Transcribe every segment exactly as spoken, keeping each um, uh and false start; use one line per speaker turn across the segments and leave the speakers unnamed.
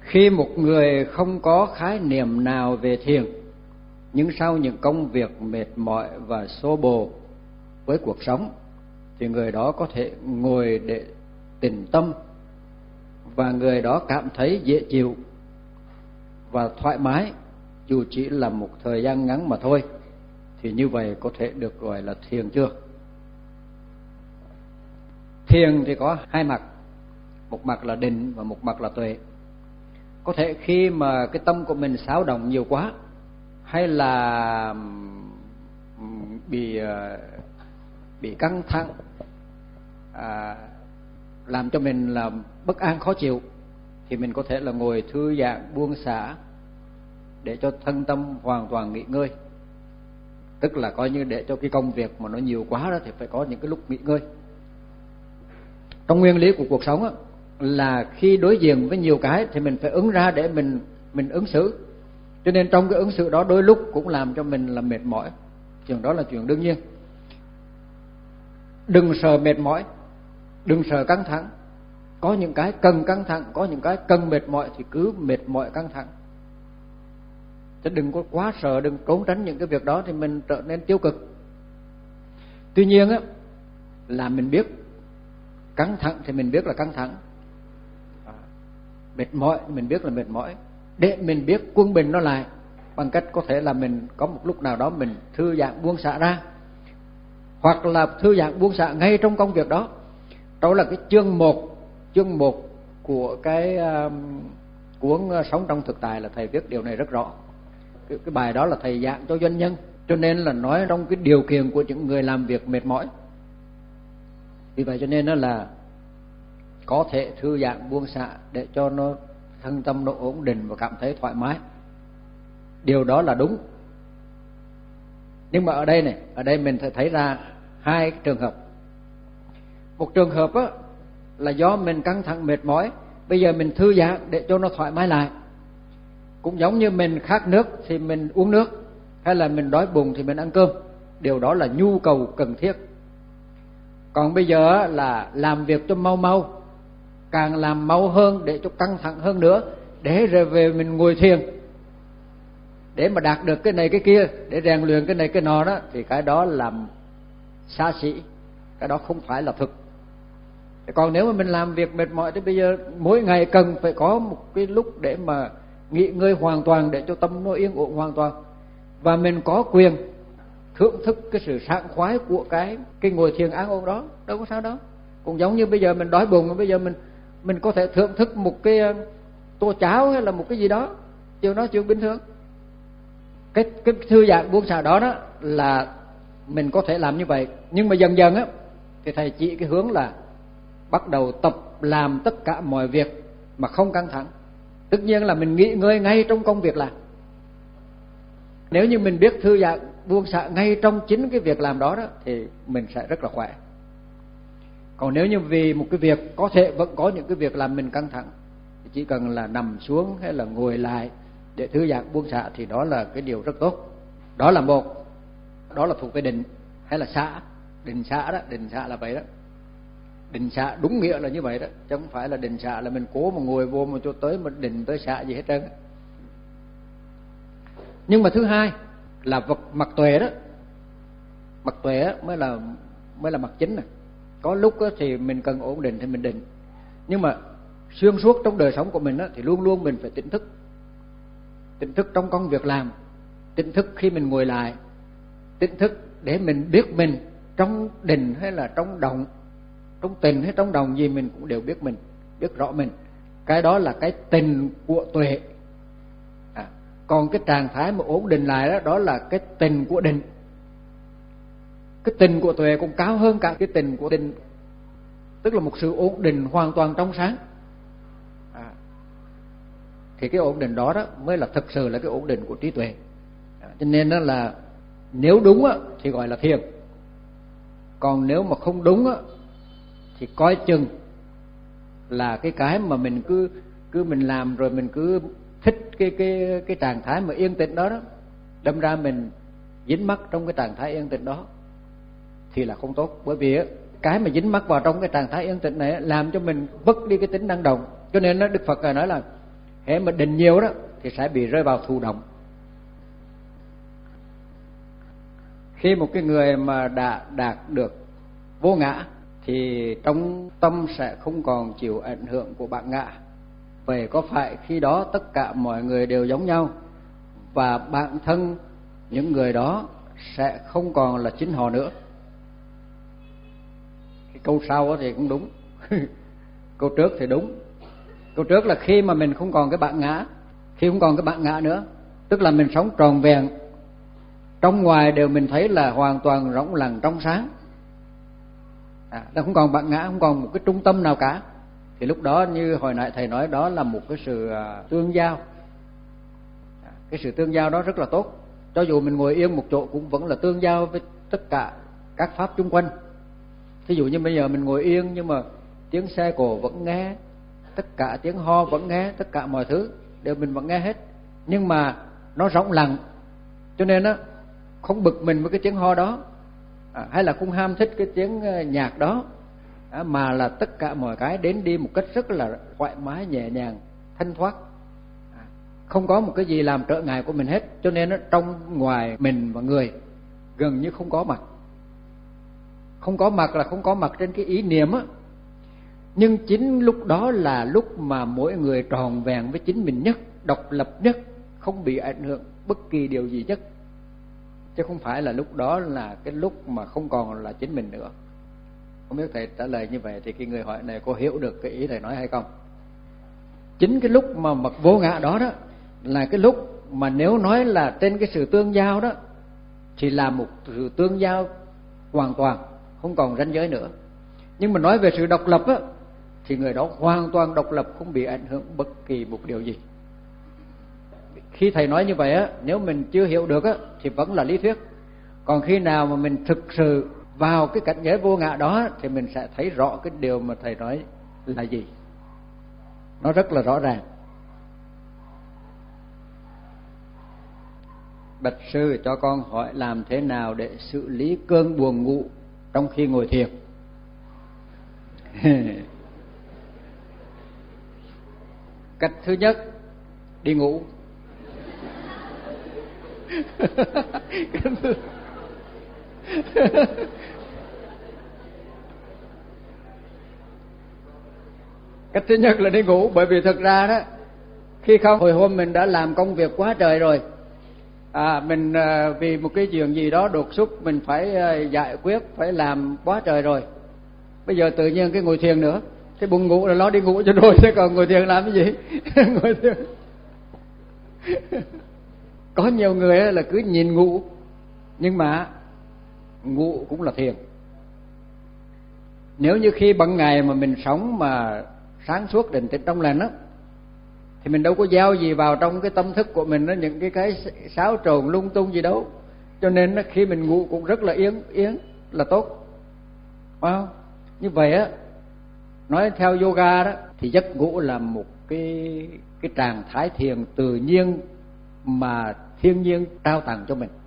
Khi một người không có khái niệm nào về thiền, nhưng sau những công việc mệt mỏi và xô bồ với cuộc sống, thì người đó có thể ngồi để tĩnh tâm, và người đó cảm thấy dễ chịu và thoải mái, dù chỉ là một thời gian ngắn mà thôi, thì như vậy có thể được gọi là thiền chưa? Thiền thì có hai mặt, một mặt là định và một mặt là tuệ. Có thể khi mà cái tâm của mình xáo động nhiều quá, hay là bị bị căng thẳng, à, làm cho mình là bất an khó chịu, thì mình có thể là ngồi thư giãn buông xả để cho thân tâm hoàn toàn nghỉ ngơi. Tức là coi như để cho cái công việc mà nó nhiều quá đó thì phải có những cái lúc nghỉ ngơi. Trong nguyên lý của cuộc sống á, là khi đối diện với nhiều cái thì mình phải ứng ra để mình mình ứng xử. Cho nên trong cái ứng xử đó đôi lúc cũng làm cho mình là mệt mỏi. Chuyện đó là chuyện đương nhiên. Đừng sợ mệt mỏi, đừng sợ căng thẳng. Có những cái cần căng thẳng, có những cái cần mệt mỏi thì cứ mệt mỏi căng thẳng. Chứ đừng có quá sợ, đừng trốn tránh những cái việc đó thì mình trở nên tiêu cực. Tuy nhiên á, là mình biết căng thẳng thì mình biết là căng thẳng, à, mệt mỏi mình biết là mệt mỏi, để mình biết quân bình nó lại bằng cách có thể là mình có một lúc nào đó mình thư giãn buông xả ra, hoặc là thư giãn buông xả ngay trong công việc đó. Đó là cái chương một chương một của cái uh, cuốn Sống trong thực tại, là thầy viết điều này rất rõ. Cái, cái bài đó là thầy giảng cho doanh nhân, cho nên là nói trong cái điều kiện của những người làm việc mệt mỏi. Vì vậy cho nên nó là có thể thư giãn buông xả để cho nó thân tâm nó ổn định và cảm thấy thoải mái. Điều đó là đúng. Nhưng mà ở đây này, ở đây mình thấy ra hai trường hợp. Một trường hợp á, là do mình căng thẳng mệt mỏi, bây giờ mình thư giãn để cho nó thoải mái lại. Cũng giống như mình khát nước thì mình uống nước, hay là mình đói bụng thì mình ăn cơm. Điều đó là nhu cầu cần thiết. Còn bây giờ là làm việc cho mau mau, càng làm mau hơn để cho căng thẳng hơn nữa, để rồi về mình ngồi thiền để mà đạt được cái này cái kia, để rèn luyện cái này cái nọ đó, thì cái đó là xa xỉ, cái đó không phải là thực. Còn nếu mà mình làm việc mệt mỏi thì bây giờ mỗi ngày cần phải có một cái lúc để mà nghỉ ngơi hoàn toàn, để cho tâm nó yên ổn hoàn toàn, và mình có quyền thưởng thức cái sự sảng khoái của cái cái ngồi thiền an ổn đó, đâu có sao đó. Cũng giống như bây giờ mình đói bụng, bây giờ mình mình có thể thưởng thức một cái tô cháo hay là một cái gì đó, chuyện đó chuyện bình thường. Cái cái thư giãn buông xả đó đó là mình có thể làm như vậy. Nhưng mà dần dần á thì thầy chỉ cái hướng là bắt đầu tập làm tất cả mọi việc mà không căng thẳng. Tất nhiên là mình nghỉ ngơi ngay trong công việc làm. Nếu như mình biết thư giãn buông xả ngay trong chính cái việc làm đó đó thì mình sẽ rất là khỏe. Còn nếu như vì một cái việc có thể vẫn có những cái việc làm mình căng thẳng, thì chỉ cần là nằm xuống hay là ngồi lại để thư giãn buông xả thì đó là cái điều rất tốt. Đó là một, đó là thuộc về định hay là xả. Định xả đó, định xả là vậy đó. Định xả đúng nghĩa là như vậy đó, chứ không phải là định xả là mình cố mà ngồi vô một chỗ tới mà định tới xả gì hết trơn. Nhưng mà thứ hai là vật mặt tuệ đó. Mặt tuệ mới là mới là mặt chính này. Có lúc thì mình cần ổn định thì mình định, nhưng mà xuyên suốt trong đời sống của mình thì luôn luôn mình phải tỉnh thức. Tỉnh thức trong công việc làm, tỉnh thức khi mình ngồi lại, tỉnh thức để mình biết mình trong định hay là trong động, trong tình hay trong động gì mình cũng đều biết mình, biết rõ mình. Cái đó là cái tình của tuệ. À, còn cái trạng thái mà ổn định lại đó, đó là cái tình của định. Cái tình của tuệ cũng cao hơn cả cái tình của định, tức là một sự ổn định hoàn toàn trong sáng. À, thì cái ổn định đó đó mới là thực sự là cái ổn định của trí tuệ. À, cho nên đó là nếu đúng á, thì gọi là thiền. Còn nếu mà không đúng á, thì coi chừng là cái cái mà mình cứ cứ mình làm rồi mình cứ thích cái cái cái trạng thái mà yên tĩnh đó đó, đâm ra mình dính mắc trong cái trạng thái yên tĩnh đó thì là không tốt. Bởi vì cái mà dính mắc vào trong cái trạng thái yên tĩnh này làm cho mình vứt đi cái tính năng động. Cho nên Đức Phật nói là hễ mà định nhiều đó thì sẽ bị rơi vào thụ động. Khi một cái người mà đã đạt được vô ngã thì trong tâm sẽ không còn chịu ảnh hưởng của bản ngã. Vậy có phải khi đó tất cả mọi người đều giống nhau và bản thân những người đó sẽ không còn là chính họ nữa? Cái câu sau thì cũng đúng. Câu trước thì đúng. Câu trước là khi mà mình không còn cái bản ngã, khi không còn cái bản ngã nữa, tức là mình sống tròn vẹn, trong ngoài đều mình thấy là hoàn toàn rỗng lặng trong sáng, à, là không còn bản ngã, không còn một cái trung tâm nào cả. Thì lúc đó như hồi nãy thầy nói, đó là một cái sự tương giao. Cái sự tương giao đó rất là tốt. Cho dù mình ngồi yên một chỗ cũng vẫn là tương giao với tất cả các pháp xung quanh. Thí dụ như bây giờ mình ngồi yên nhưng mà tiếng xe cộ vẫn nghe, tất cả tiếng ho vẫn nghe, tất cả mọi thứ đều mình vẫn nghe hết. Nhưng mà nó rỗng lặng, cho nên á không bực mình với cái tiếng ho đó, à, hay là không ham thích cái tiếng nhạc đó, à, mà là tất cả mọi cái đến đi một cách rất là thoải mái, nhẹ nhàng, thanh thoát, à, không có một cái gì làm trở ngại của mình hết. Cho nên á, trong ngoài mình và người gần như không có mặt. Không có mặt là không có mặt trên cái ý niệm á. Nhưng chính lúc đó là lúc mà mỗi người tròn vẹn với chính mình nhất, độc lập nhất, không bị ảnh hưởng bất kỳ điều gì nhất. Chứ không phải là lúc đó là cái lúc mà không còn là chính mình nữa. Không biết thầy trả lời như vậy thì cái người hỏi này có hiểu được cái ý thầy nói hay không? Chính cái lúc mà mặc vô ngã đó đó là cái lúc mà nếu nói là trên cái sự tương giao đó thì là một sự tương giao hoàn toàn, không còn ranh giới nữa. Nhưng mà nói về sự độc lập á thì người đó hoàn toàn độc lập, không bị ảnh hưởng bất kỳ một điều gì. Khi thầy nói như vậy á, nếu mình chưa hiểu được á thì vẫn là lý thuyết. Còn khi nào mà mình thực sự vào cái cảnh giới vô ngã đó thì mình sẽ thấy rõ cái điều mà thầy nói là gì. Nó rất là rõ ràng. Bạch sư cho con hỏi làm thế nào để xử lý cơn buồn ngủ trong khi ngồi thiền? Cách thứ nhất, đi ngủ. Cách thứ nhất là đi ngủ. Bởi vì thực ra đó, khi không hồi hôm mình đã làm công việc quá trời rồi, à, mình vì một cái chuyện gì đó đột xuất mình phải giải quyết, phải làm quá trời rồi. Bây giờ tự nhiên cái ngồi thiền nữa, cái buồn ngủ là nó đi ngủ cho rồi, chứ còn ngồi thiền làm cái gì? Ngồi thiền. Có nhiều người là cứ nhìn ngủ, nhưng mà ngủ cũng là thiền. Nếu như khi ban ngày mà mình sống mà sáng suốt định tĩnh trong lành á, thì mình đâu có gieo gì vào trong cái tâm thức của mình đó, những cái cái xáo trộn lung tung gì đâu. Cho nên khi mình ngủ cũng rất là yên yên là tốt, phải không? Như vậy á, nói theo yoga đó thì giấc ngủ là một cái cái trạng thái thiền tự nhiên mà thiên nhiên trao tặng cho mình.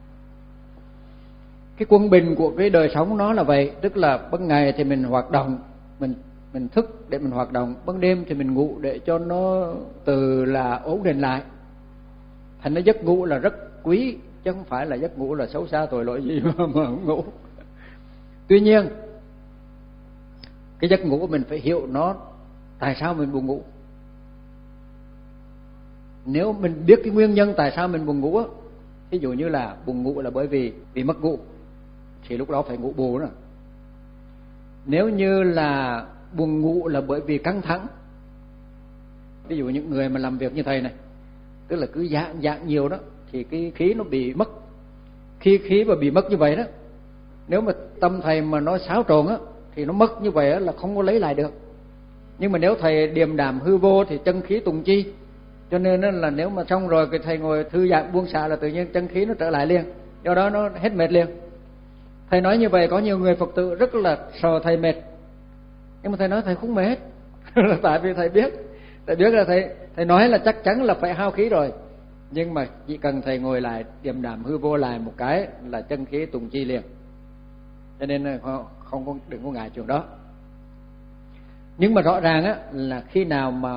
Cái quân bình của cái đời sống nó là vậy, tức là ban ngày thì mình hoạt động, mình mình thức để mình hoạt động, ban đêm thì mình ngủ để cho nó từ là ổn định lại. Thành ra giấc ngủ là rất quý, chứ không phải là giấc ngủ là xấu xa tội lỗi gì mà, mà không ngủ. Tuy nhiên cái giấc ngủ của mình phải hiểu nó tại sao mình buồn ngủ. Nếu mình biết cái nguyên nhân tại sao mình buồn ngủ á, ví dụ như là buồn ngủ là bởi vì bị mất ngủ, thì lúc đó phải ngủ bù nữa. Nếu như là buồn ngủ là bởi vì căng thẳng, ví dụ những người mà làm việc như thầy này, tức là cứ dạng dạng nhiều đó, thì cái khí nó bị mất. Khi khí mà bị mất như vậy đó, nếu mà tâm thầy mà nó xáo trộn á, thì nó mất như vậy là không có lấy lại được. Nhưng mà nếu thầy điềm đạm hư vô thì chân khí tùng chi, cho nên là nếu mà xong rồi cái thầy ngồi thư giãn buông xả là tự nhiên chân khí nó trở lại liền, do đó nó hết mệt liền. Thầy nói như vậy có nhiều người Phật tử rất là sợ thầy mệt, nhưng mà thầy nói thầy không mệt. Là tại vì thầy biết, thầy biết là thầy thầy nói là chắc chắn là phải hao khí rồi, nhưng mà chỉ cần thầy ngồi lại điềm đạm hư vô lại một cái là chân khí tùng chi liền. Cho nên là không, không có đừng có ngại chuyện đó. Nhưng mà rõ ràng á là khi nào mà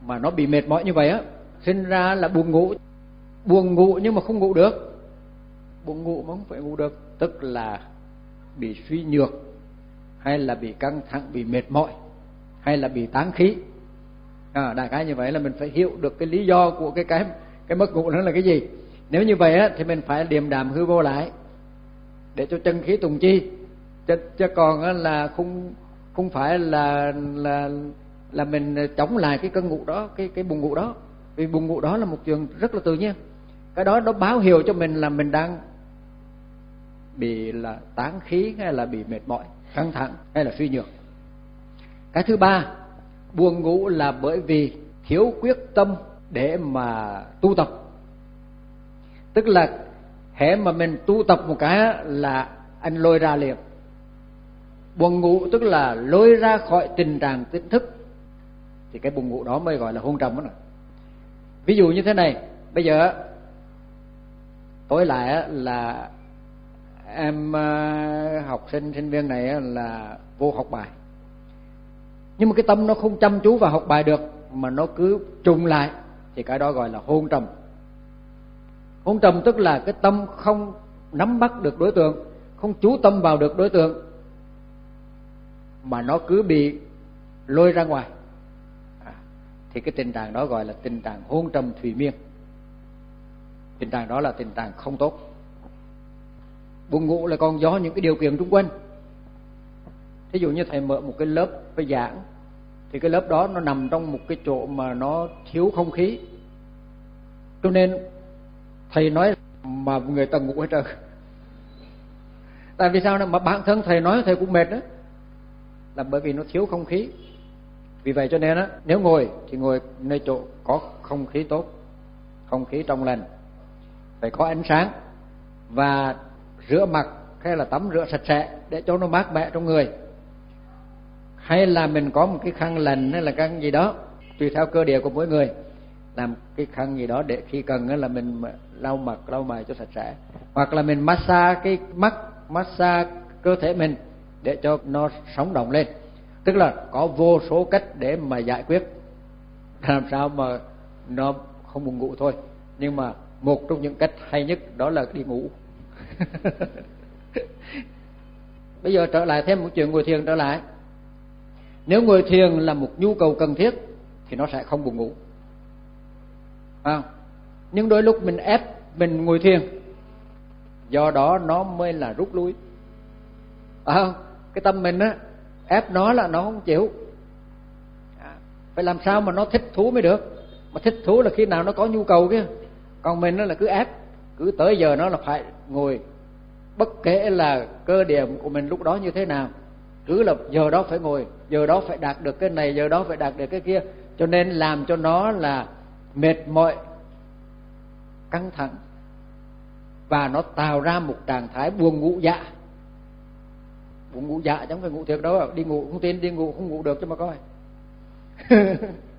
mà nó bị mệt mỏi như vậy á, sinh ra là buồn ngủ. Buồn ngủ nhưng mà không ngủ được. Buồn ngủ mà không phải ngủ được, tức là bị suy nhược, hay là bị căng thẳng, bị mệt mỏi, hay là bị tán khí. À, đại khái như vậy là mình phải hiểu được cái lý do của cái cái cái mất ngủ đó là cái gì. Nếu như vậy á, thì mình phải điềm đạm hư vô lại để cho chân khí tùng chi, chứ, chứ còn á, là không không phải là là là mình chống lại cái cơn ngủ đó, cái cái buồn ngủ đó. Vì buồn ngủ đó là một chuyện rất là tự nhiên. Cái đó nó báo hiệu cho mình là mình đang bị là tán khí, hay là bị mệt mỏi, căng thẳng, hay là suy nhược. Cái thứ ba, buồn ngủ là bởi vì thiếu quyết tâm để mà tu tập. Tức là hễ mà mình tu tập một cái là anh lôi ra liền. Buồn ngủ tức là lôi ra khỏi tình trạng tỉnh thức, thì cái buồn ngủ đó mới gọi là hôn trầm đó. Ví dụ như thế này, bây giờ tối lại là em học sinh sinh viên này là vô học bài, nhưng mà cái tâm nó không chăm chú vào học bài được, mà nó cứ trùng lại, thì cái đó gọi là hôn trầm. Hôn trầm tức là cái tâm không nắm bắt được đối tượng, không chú tâm vào được đối tượng, mà nó cứ bị lôi ra ngoài. À, thì cái tình trạng đó gọi là tình trạng hôn trầm thủy miên. Tình trạng đó là tình trạng không tốt. Buồn ngủ là còn do những cái điều kiện xung quanh. Thí dụ như thầy mở một cái lớp với giảng, thì cái lớp đó nó nằm trong một cái chỗ mà nó thiếu không khí, cho nên thầy nói mà người ta ngủ hết trơn. Tại vì sao? Mà bản thân thầy nói thầy cũng mệt đó, là bởi vì nó thiếu không khí. Vì vậy cho nên á, nếu ngồi thì ngồi nơi chỗ có không khí tốt, không khí trong lành, phải có ánh sáng, và rửa mặt hay là tắm rửa sạch sẽ để cho nó mát mẻ trong người. Hay là mình có một cái khăn lành hay là khăn gì đó, tùy theo cơ địa của mỗi người, làm cái khăn gì đó để khi cần là mình lau mặt lau mày cho sạch sẽ. Hoặc là mình massage cái mắt, massage cơ thể mình để cho nó sống động lên. Tức là có vô số cách để mà giải quyết làm sao mà nó không buồn ngủ thôi. Nhưng mà một trong những cách hay nhất đó là đi ngủ. Bây giờ trở lại thêm một chuyện ngồi thiền trở lại. Nếu ngồi thiền là một nhu cầu cần thiết thì nó sẽ không buồn ngủ, à, nhưng đôi lúc mình ép mình ngồi thiền, do đó nó mới là rút lui. À, cái tâm mình á, ép nó là nó không chịu. À, phải làm sao mà nó thích thú mới được. Mà thích thú là khi nào nó có nhu cầu kia. Còn mình nó là cứ ép, cứ tới giờ nó là phải ngồi, bất kể là cơ điểm của mình lúc đó như thế nào, cứ là giờ đó phải ngồi, giờ đó phải đạt được cái này, giờ đó phải đạt được cái kia, cho nên làm cho nó là mệt mỏi, căng thẳng, và nó tạo ra một trạng thái buồn ngủ dạ. Buồn ngủ dạ chứ không phải ngủ thiệt đâu, đi ngủ không tin, đi ngủ không ngủ được cho mà coi.